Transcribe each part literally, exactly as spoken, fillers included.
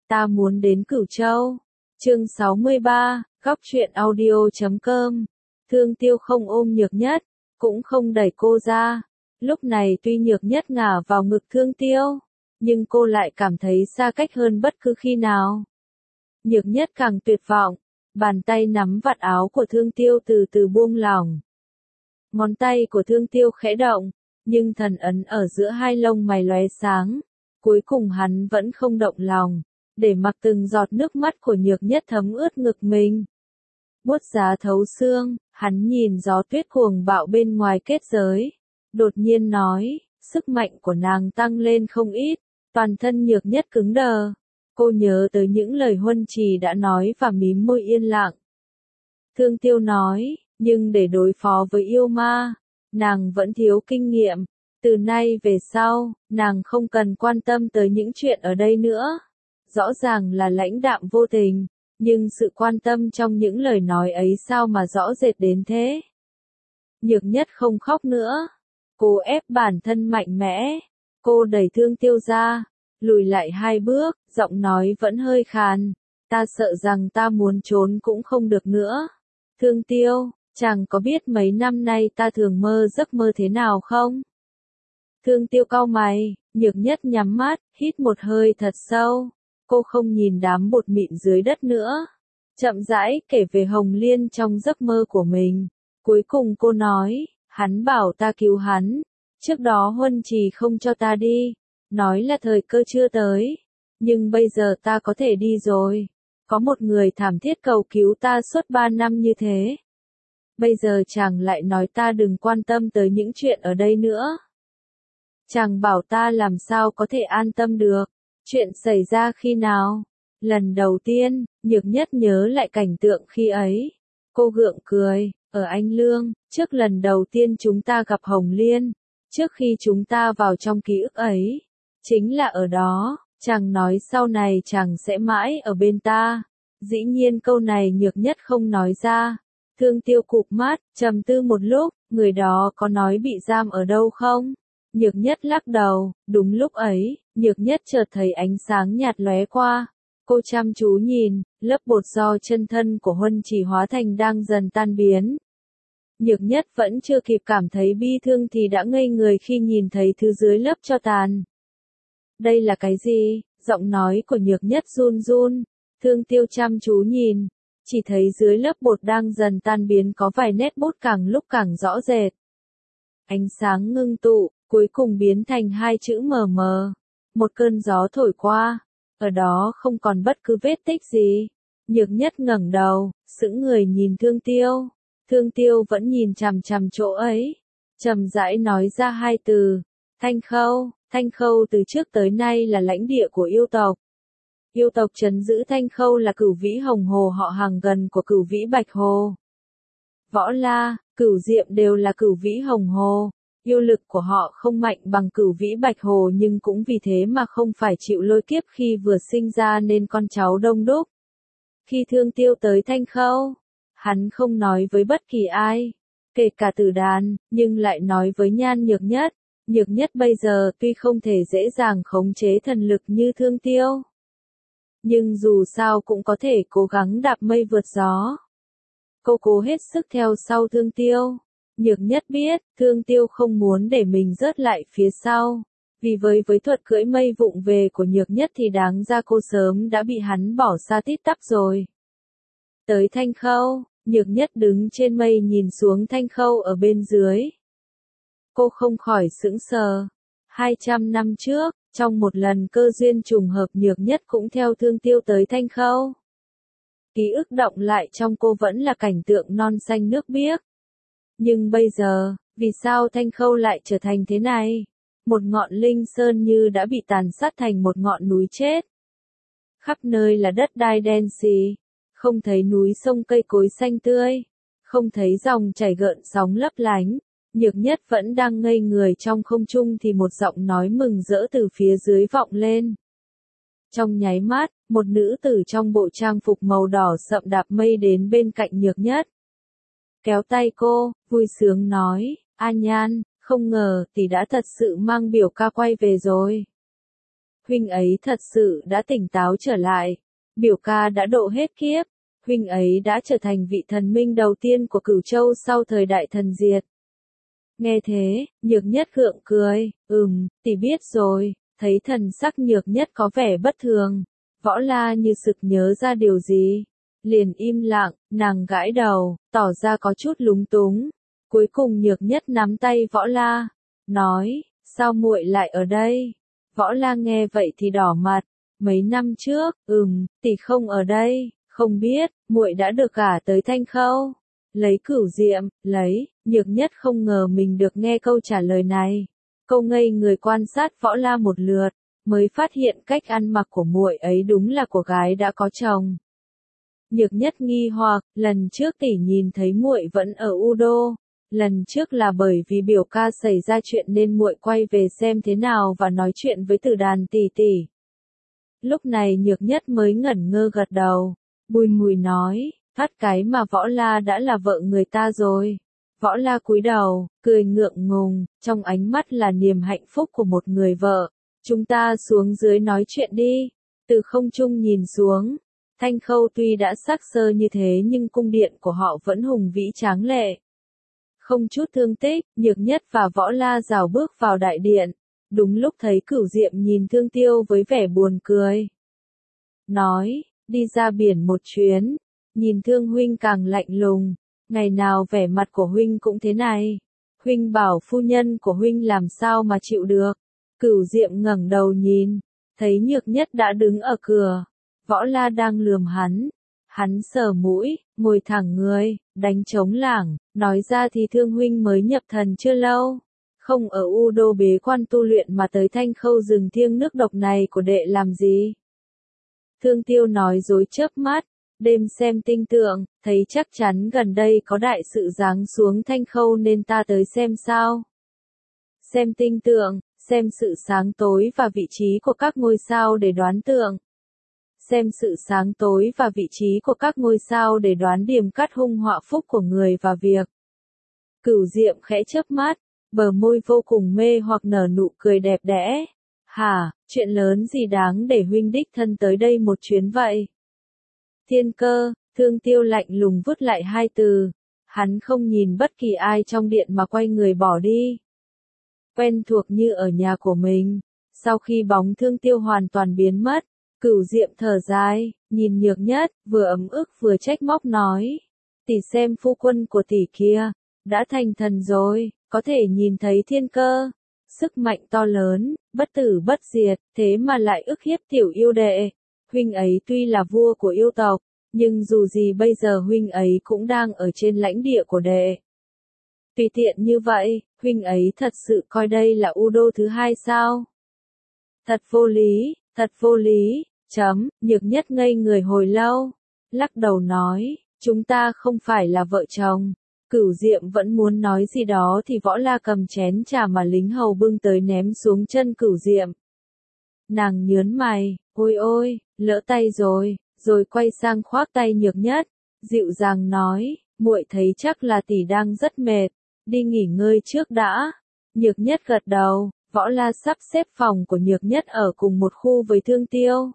Ta muốn đến Cửu Châu. Chương sáu mươi ba, góc truyện audio chấm com. Thương Tiêu không ôm Nhược Nhất, cũng không đẩy cô ra. Lúc này tuy Nhược Nhất ngả vào ngực Thương Tiêu, nhưng cô lại cảm thấy xa cách hơn bất cứ khi nào. Nhược Nhất càng tuyệt vọng, bàn tay nắm vạt áo của Thương Tiêu từ từ buông lỏng. Ngón tay của Thương Tiêu khẽ động, nhưng thần ấn ở giữa hai lông mày lóe sáng. Cuối cùng hắn vẫn không động lòng, để mặc từng giọt nước mắt của Nhược Nhất thấm ướt ngực mình. Buốt giá thấu xương, hắn nhìn gió tuyết cuồng bạo bên ngoài kết giới. Đột nhiên nói, sức mạnh của nàng tăng lên không ít, toàn thân Nhược Nhất cứng đờ. Cô nhớ tới những lời Huân Trì đã nói và mím môi yên lặng. Thương Tiêu nói, nhưng để đối phó với yêu ma, nàng vẫn thiếu kinh nghiệm. Từ nay về sau, nàng không cần quan tâm tới những chuyện ở đây nữa. Rõ ràng là lãnh đạm vô tình, nhưng sự quan tâm trong những lời nói ấy sao mà rõ rệt đến thế. Nhược Nhất không khóc nữa. Cô ép bản thân mạnh mẽ. Cô đẩy Thương Tiêu ra, lùi lại hai bước, giọng nói vẫn hơi khàn. Ta sợ rằng ta muốn trốn cũng không được nữa. Thương Tiêu, chàng có biết mấy năm nay ta thường mơ giấc mơ thế nào không? Thương Tiêu cau mày, Nhược Nhất nhắm mắt, hít một hơi thật sâu. Cô không nhìn đám bột mịn dưới đất nữa. Chậm rãi kể về Hồng Liên trong giấc mơ của mình. Cuối cùng cô nói, hắn bảo ta cứu hắn. Trước đó Huân Trì không cho ta đi, nói là thời cơ chưa tới. Nhưng bây giờ ta có thể đi rồi. Có một người thảm thiết cầu cứu ta suốt ba năm như thế. Bây giờ chàng lại nói ta đừng quan tâm tới những chuyện ở đây nữa. Chàng bảo ta làm sao có thể an tâm được. Chuyện xảy ra khi nào? Lần đầu tiên, Nhược Nhất nhớ lại cảnh tượng khi ấy. Cô gượng cười, ở Anh Lương, trước lần đầu tiên chúng ta gặp Hồng Liên, trước khi chúng ta vào trong ký ức ấy. Chính là ở đó, chàng nói sau này chàng sẽ mãi ở bên ta. Dĩ nhiên câu này Nhược Nhất không nói ra. Thương Tiêu cụp mắt, trầm tư một lúc, người đó có nói bị giam ở đâu không? Nhược Nhất lắc đầu. Đúng lúc ấy, Nhược Nhất chợt thấy ánh sáng nhạt lóe qua. Cô chăm chú nhìn, lớp bột do chân thân của Huân Trì hóa thành đang dần tan biến. Nhược Nhất vẫn chưa kịp cảm thấy bi thương thì đã ngây người khi nhìn thấy thứ dưới lớp tro tàn. Đây là cái gì? Giọng nói của Nhược Nhất run run. Thương Tiêu chăm chú nhìn, chỉ thấy dưới lớp bột đang dần tan biến có vài nét bút càng lúc càng rõ rệt. Ánh sáng ngưng tụ, cuối cùng biến thành hai chữ mờ mờ. Một cơn gió thổi qua, ở đó không còn bất cứ vết tích gì. Nhược Nhất ngẩng đầu, sững người nhìn Thương Tiêu. Thương Tiêu vẫn nhìn chằm chằm chỗ ấy, chậm rãi nói ra hai từ, Thanh Khâu. Thanh Khâu từ trước tới nay là lãnh địa của yêu tộc. Yêu tộc trấn giữ Thanh Khâu là Cửu Vĩ Hồng Hồ họ hàng gần của Cửu Vĩ Bạch Hồ. Võ La, Cửu Diệm đều là Cửu Vĩ Hồng Hồ. Yêu lực của họ không mạnh bằng Cửu Vĩ Bạch Hồ nhưng cũng vì thế mà không phải chịu lôi kiếp khi vừa sinh ra nên con cháu đông đúc. Khi Thương Tiêu tới Thanh Khâu, hắn không nói với bất kỳ ai, kể cả Tử Đàn, nhưng lại nói với Nhan Nhược Nhất. Nhược Nhất bây giờ tuy không thể dễ dàng khống chế thần lực như Thương Tiêu, nhưng dù sao cũng có thể cố gắng đạp mây vượt gió. Cô cố hết sức theo sau Thương Tiêu. Nhược Nhất biết, Thương Tiêu không muốn để mình rớt lại phía sau. Vì với với thuật cưỡi mây vụng về của Nhược Nhất thì đáng ra cô sớm đã bị hắn bỏ xa tít tắp rồi. Tới Thanh Khâu, Nhược Nhất đứng trên mây nhìn xuống Thanh Khâu ở bên dưới. Cô không khỏi sững sờ. Hai trăm năm trước, trong một lần cơ duyên trùng hợp Nhược Nhất cũng theo Thương Tiêu tới Thanh Khâu. Ký ức động lại trong cô vẫn là cảnh tượng non xanh nước biếc. Nhưng bây giờ, vì sao Thanh Khâu lại trở thành thế này? Một ngọn linh sơn như đã bị tàn sát thành một ngọn núi chết. Khắp nơi là đất đai đen xì, không thấy núi sông cây cối xanh tươi, không thấy dòng chảy gợn sóng lấp lánh. Nhược Nhất vẫn đang ngây người trong không trung thì một giọng nói mừng rỡ từ phía dưới vọng lên. Trong nháy mắt, một nữ tử trong bộ trang phục màu đỏ sậm đạp mây đến bên cạnh Nhược Nhất. Kéo tay cô, vui sướng nói, A Nhan, không ngờ tỷ đã thật sự mang biểu ca quay về rồi. huynh ấy thật sự đã tỉnh táo trở lại. Biểu ca đã độ hết kiếp, huynh ấy đã trở thành vị thần minh đầu tiên của Cửu Châu sau thời đại thần diệt. Nghe thế, Nhược Nhất gượng cười, ừm, tỷ biết rồi, thấy thần sắc Nhược Nhất có vẻ bất thường. Võ La như sực nhớ ra điều gì, liền im lặng, nàng gãi đầu, tỏ ra có chút lúng túng. Cuối cùng Nhược Nhất nắm tay Võ La, nói, sao muội lại ở đây? Võ La nghe vậy thì đỏ mặt, mấy năm trước, ừm, tỷ không ở đây, không biết, muội đã được gả tới Thanh Khâu. Lấy Cửu Diệm, lấy, Nhược Nhất không ngờ mình được nghe câu trả lời này. Câu ngây người quan sát Võ La một lượt, mới phát hiện cách ăn mặc của muội ấy đúng là của gái đã có chồng. Nhược Nhất nghi hoặc, lần trước tỷ nhìn thấy muội vẫn ở U Đô, lần trước là bởi vì biểu ca xảy ra chuyện nên muội quay về xem thế nào và nói chuyện với Tử Đàn tỷ tỷ. Lúc này Nhược Nhất mới ngẩn ngơ gật đầu, bùi ngùi nói, thoát cái mà Võ La đã là vợ người ta rồi. Võ La cúi đầu, cười ngượng ngùng, trong ánh mắt là niềm hạnh phúc của một người vợ. Chúng ta xuống dưới nói chuyện đi. Từ không trung nhìn xuống, Thanh Khâu tuy đã xác xơ như thế nhưng cung điện của họ vẫn hùng vĩ tráng lệ. Không chút thương tích, Nhược Nhất và Võ La rảo bước vào đại điện. Đúng lúc thấy Cửu Diệm nhìn Thương Tiêu với vẻ buồn cười. Nói, đi ra biển một chuyến, nhìn Thương huynh càng lạnh lùng, ngày nào vẻ mặt của huynh cũng thế này. Huynh bảo phu nhân của huynh làm sao mà chịu được. Cửu Diệm ngẩng đầu nhìn, thấy Nhược Nhất đã đứng ở cửa. Võ La đang lườm hắn. Hắn sờ mũi, ngồi thẳng người, đánh trống lảng, nói ra thì Thương huynh mới nhập thần chưa lâu. Không ở U Đô bế quan tu luyện mà tới Thanh Khâu rừng thiêng nước độc này của đệ làm gì? Thương Tiêu nói dối chớp mắt, đêm xem tinh tượng, thấy chắc chắn gần đây có đại sự giáng xuống Thanh Khâu nên ta tới xem sao. Xem tinh tượng, xem sự sáng tối và vị trí của các ngôi sao để đoán tượng. Xem sự sáng tối và vị trí của các ngôi sao để đoán điểm cắt hung họa phúc của người và việc. Cửu Diệm khẽ chớp mắt, bờ môi vô cùng mê hoặc nở nụ cười đẹp đẽ. Hả, chuyện lớn gì đáng để huynh đích thân tới đây một chuyến vậy? Thiên Cơ, Thương Tiêu lạnh lùng vứt lại hai từ. Hắn không nhìn bất kỳ ai trong điện mà quay người bỏ đi. Quen thuộc như ở nhà của mình. Sau khi bóng Thương Tiêu hoàn toàn biến mất, Cửu Diệm thở dài, nhìn Nhược Nhất, vừa ấm ức vừa trách móc nói. Tỷ xem phu quân của tỷ kia, đã thành thần rồi, có thể nhìn thấy thiên cơ. Sức mạnh to lớn, bất tử bất diệt, thế mà lại ức hiếp tiểu yêu đệ. Huynh ấy tuy là vua của yêu tộc, nhưng dù gì bây giờ huynh ấy cũng đang ở trên lãnh địa của đệ. Tùy tiện như vậy, huynh ấy thật sự coi đây là U Đô thứ hai sao? Thật vô lý, thật vô lý, chấm, Nhược Nhất ngây người hồi lâu, lắc đầu nói, chúng ta không phải là vợ chồng. Cửu Diệm vẫn muốn nói gì đó thì Võ La cầm chén trà mà lính hầu bưng tới ném xuống chân Cửu Diệm. Nàng nhớn mày, ôi ôi, lỡ tay rồi, rồi quay sang khoác tay Nhược Nhất, dịu dàng nói, muội thấy chắc là tỷ đang rất mệt, đi nghỉ ngơi trước đã. Nhược Nhất gật đầu, Võ La sắp xếp phòng của Nhược Nhất ở cùng một khu với Thương Tiêu.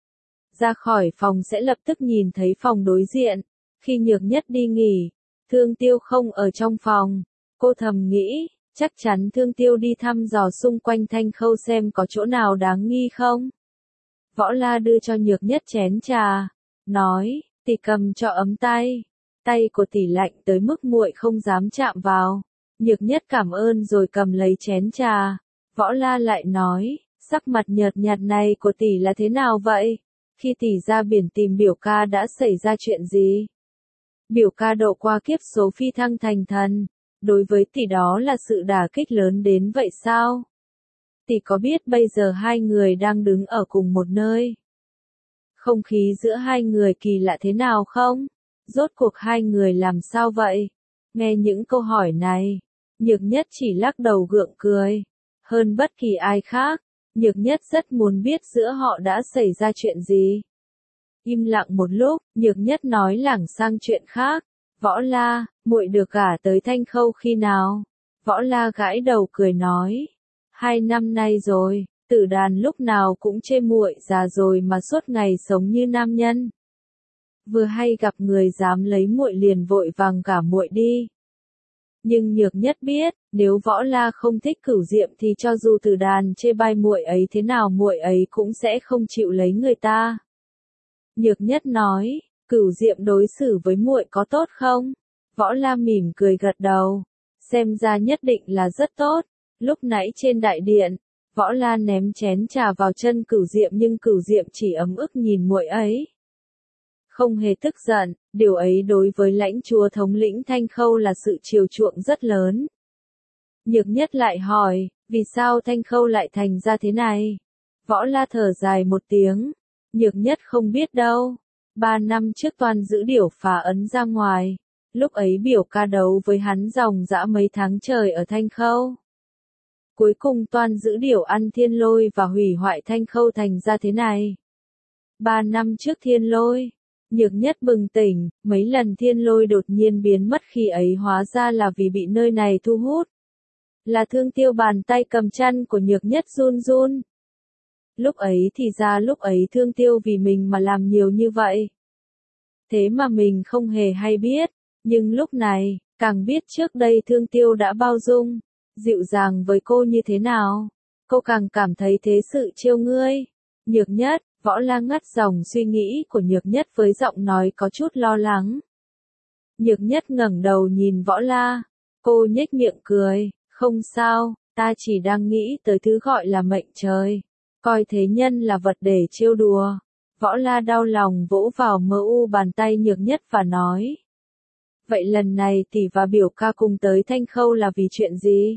Ra khỏi phòng sẽ lập tức nhìn thấy phòng đối diện, khi Nhược Nhất đi nghỉ. Thương Tiêu không ở trong phòng, cô thầm nghĩ, chắc chắn Thương Tiêu đi thăm dò xung quanh Thanh Khâu xem có chỗ nào đáng nghi không. Võ La đưa cho Nhược Nhất chén trà, nói, tỷ cầm cho ấm tay, tay của tỷ lạnh tới mức muội không dám chạm vào. Nhược Nhất cảm ơn rồi cầm lấy chén trà. Võ La lại nói, sắc mặt nhợt nhạt này của tỷ là thế nào vậy? Khi tỷ ra biển tìm biểu ca đã xảy ra chuyện gì? Biểu ca độ qua kiếp số phi thăng thành thần, đối với tỷ đó là sự đả kích lớn đến vậy sao? Tỷ có biết bây giờ hai người đang đứng ở cùng một nơi? Không khí giữa hai người kỳ lạ thế nào không? Rốt cuộc hai người làm sao vậy? Nghe những câu hỏi này, Nhược Nhất chỉ lắc đầu gượng cười. Hơn bất kỳ ai khác, Nhược Nhất rất muốn biết giữa họ đã xảy ra chuyện gì. Im lặng một lúc, Nhược Nhất nói lảng sang chuyện khác. Võ La, muội được gả tới Thanh Khâu khi nào? Võ La gãi đầu cười nói. Hai năm nay rồi, Tử Đàn lúc nào cũng chê muội già rồi mà suốt ngày sống như nam nhân. Vừa hay gặp người dám lấy muội liền vội vàng gả muội đi. Nhưng Nhược Nhất biết, nếu Võ La không thích Cửu Diệm thì cho dù Tử Đàn chê bai muội ấy thế nào muội ấy cũng sẽ không chịu lấy người ta. Nhược Nhất nói, Cửu Diệm đối xử với muội có tốt không? Võ La mỉm cười gật đầu, xem ra nhất định là rất tốt. Lúc nãy trên đại điện, Võ La ném chén trà vào chân Cửu Diệm nhưng Cửu Diệm chỉ ấm ức nhìn muội ấy. Không hề tức giận, điều ấy đối với lãnh chúa thống lĩnh Thanh Khâu là sự chiều chuộng rất lớn. Nhược Nhất lại hỏi, vì sao Thanh Khâu lại thành ra thế này? Võ La thở dài một tiếng, Nhược Nhất không biết đâu. Ba năm trước Toan Giữ Điểu phá ấn ra ngoài, lúc ấy biểu ca đấu với hắn dòng dã mấy tháng trời ở Thanh Khâu. Cuối cùng Toan Giữ Điểu ăn thiên lôi và hủy hoại Thanh Khâu thành ra thế này. Ba năm trước thiên lôi, Nhược Nhất bừng tỉnh, mấy lần thiên lôi đột nhiên biến mất khi ấy hóa ra là vì bị nơi này thu hút. Là Thương Tiêu bàn tay cầm chăn của Nhược Nhất run run. Lúc ấy thì ra lúc ấy Thương Tiêu vì mình mà làm nhiều như vậy. Thế mà mình không hề hay biết, nhưng lúc này, càng biết trước đây Thương Tiêu đã bao dung, dịu dàng với cô như thế nào, cô càng cảm thấy thế sự trêu ngươi. Nhược Nhất, Võ La ngắt dòng suy nghĩ của Nhược Nhất với giọng nói có chút lo lắng. Nhược Nhất ngẩng đầu nhìn Võ La, cô nhếch miệng cười, không sao, ta chỉ đang nghĩ tới thứ gọi là mệnh trời, coi thế nhân là vật để trêu đùa. Võ La đau lòng vỗ vào mơ u bàn tay Nhược Nhất và nói. Vậy lần này tỷ và biểu ca cùng tới Thanh Khâu là vì chuyện gì?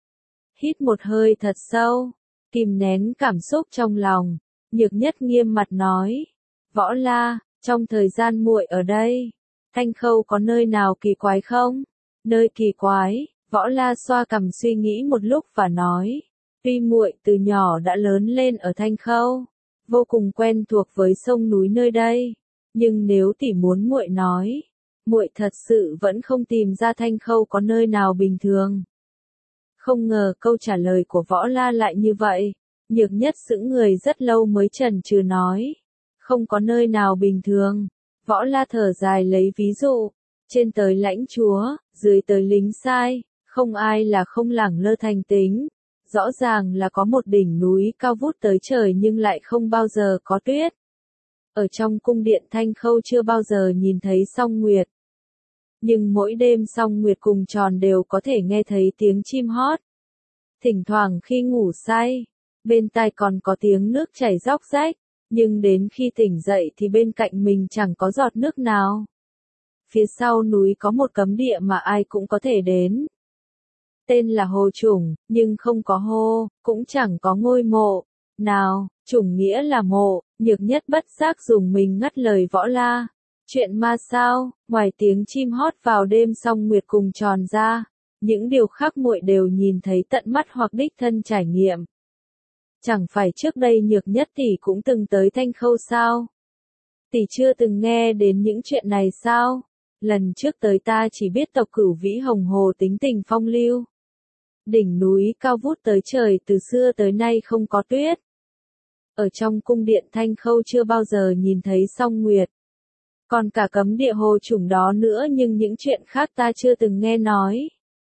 Hít một hơi thật sâu, kìm nén cảm xúc trong lòng, Nhược Nhất nghiêm mặt nói. Võ La, trong thời gian muội ở đây, Thanh Khâu có nơi nào kỳ quái không? Nơi kỳ quái, Võ La xoa cằm suy nghĩ một lúc và nói. Tuy muội từ nhỏ đã lớn lên ở Thanh Khâu, vô cùng quen thuộc với sông núi nơi đây, nhưng nếu tỷ muốn muội nói, muội thật sự vẫn không tìm ra Thanh Khâu có nơi nào bình thường. Không ngờ câu trả lời của Võ La lại như vậy, Nhược Nhất sững người rất lâu mới chần chừ nói, không có nơi nào bình thường. Võ La thở dài lấy ví dụ, trên tới lãnh chúa, dưới tới lính sai, không ai là không lẳng lơ thành tính. Rõ ràng là có một đỉnh núi cao vút tới trời nhưng lại không bao giờ có tuyết. Ở trong cung điện Thanh Khâu chưa bao giờ nhìn thấy song nguyệt. Nhưng mỗi đêm song nguyệt cùng tròn đều có thể nghe thấy tiếng chim hót. Thỉnh thoảng khi ngủ say, bên tai còn có tiếng nước chảy róc rách, nhưng đến khi tỉnh dậy thì bên cạnh mình chẳng có giọt nước nào. Phía sau núi có một cấm địa mà ai cũng có thể đến. Tên là Hồ Chủng, nhưng không có hô, cũng chẳng có ngôi mộ. Nào, chủng nghĩa là mộ, Nhược Nhất bất giác dùng mình ngắt lời Võ La. Chuyện ma sao, ngoài tiếng chim hót vào đêm song nguyệt cùng tròn ra, những điều khác muội đều nhìn thấy tận mắt hoặc đích thân trải nghiệm. Chẳng phải trước đây Nhược Nhất tỷ cũng từng tới Thanh Khâu sao? Tỷ chưa từng nghe đến những chuyện này sao? Lần trước tới ta chỉ biết tộc Cửu Vĩ Hồng Hồ tính tình phong lưu. Đỉnh núi cao vút tới trời từ xưa tới nay không có tuyết. Ở trong cung điện Thanh Khâu chưa bao giờ nhìn thấy song nguyệt. Còn cả cấm địa Hồ Chủng đó nữa nhưng những chuyện khác ta chưa từng nghe nói.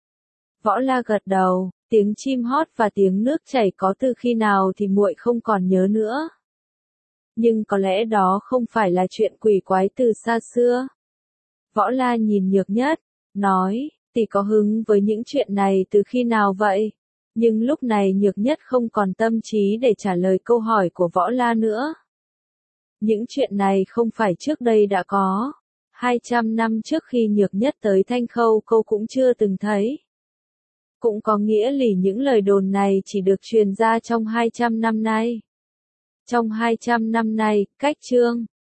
Võ La gật đầu, tiếng chim hót và tiếng nước chảy có từ khi nào thì muội không còn nhớ nữa. Nhưng có lẽ đó không phải là chuyện quỷ quái từ xa xưa. Võ La nhìn Nhược Nhất, nói. Tỷ có hứng với những chuyện này từ khi nào vậy? Nhưng lúc này Nhược Nhất không còn tâm trí để trả lời câu hỏi của Võ La nữa. Những chuyện này không phải trước đây đã có. hai trăm năm trước khi Nhược Nhất tới Thanh Khâu cô cũng chưa từng thấy. Cũng có nghĩa là những lời đồn này chỉ được truyền ra trong hai trăm năm nay. Trong hai trăm năm nay, cách Trương,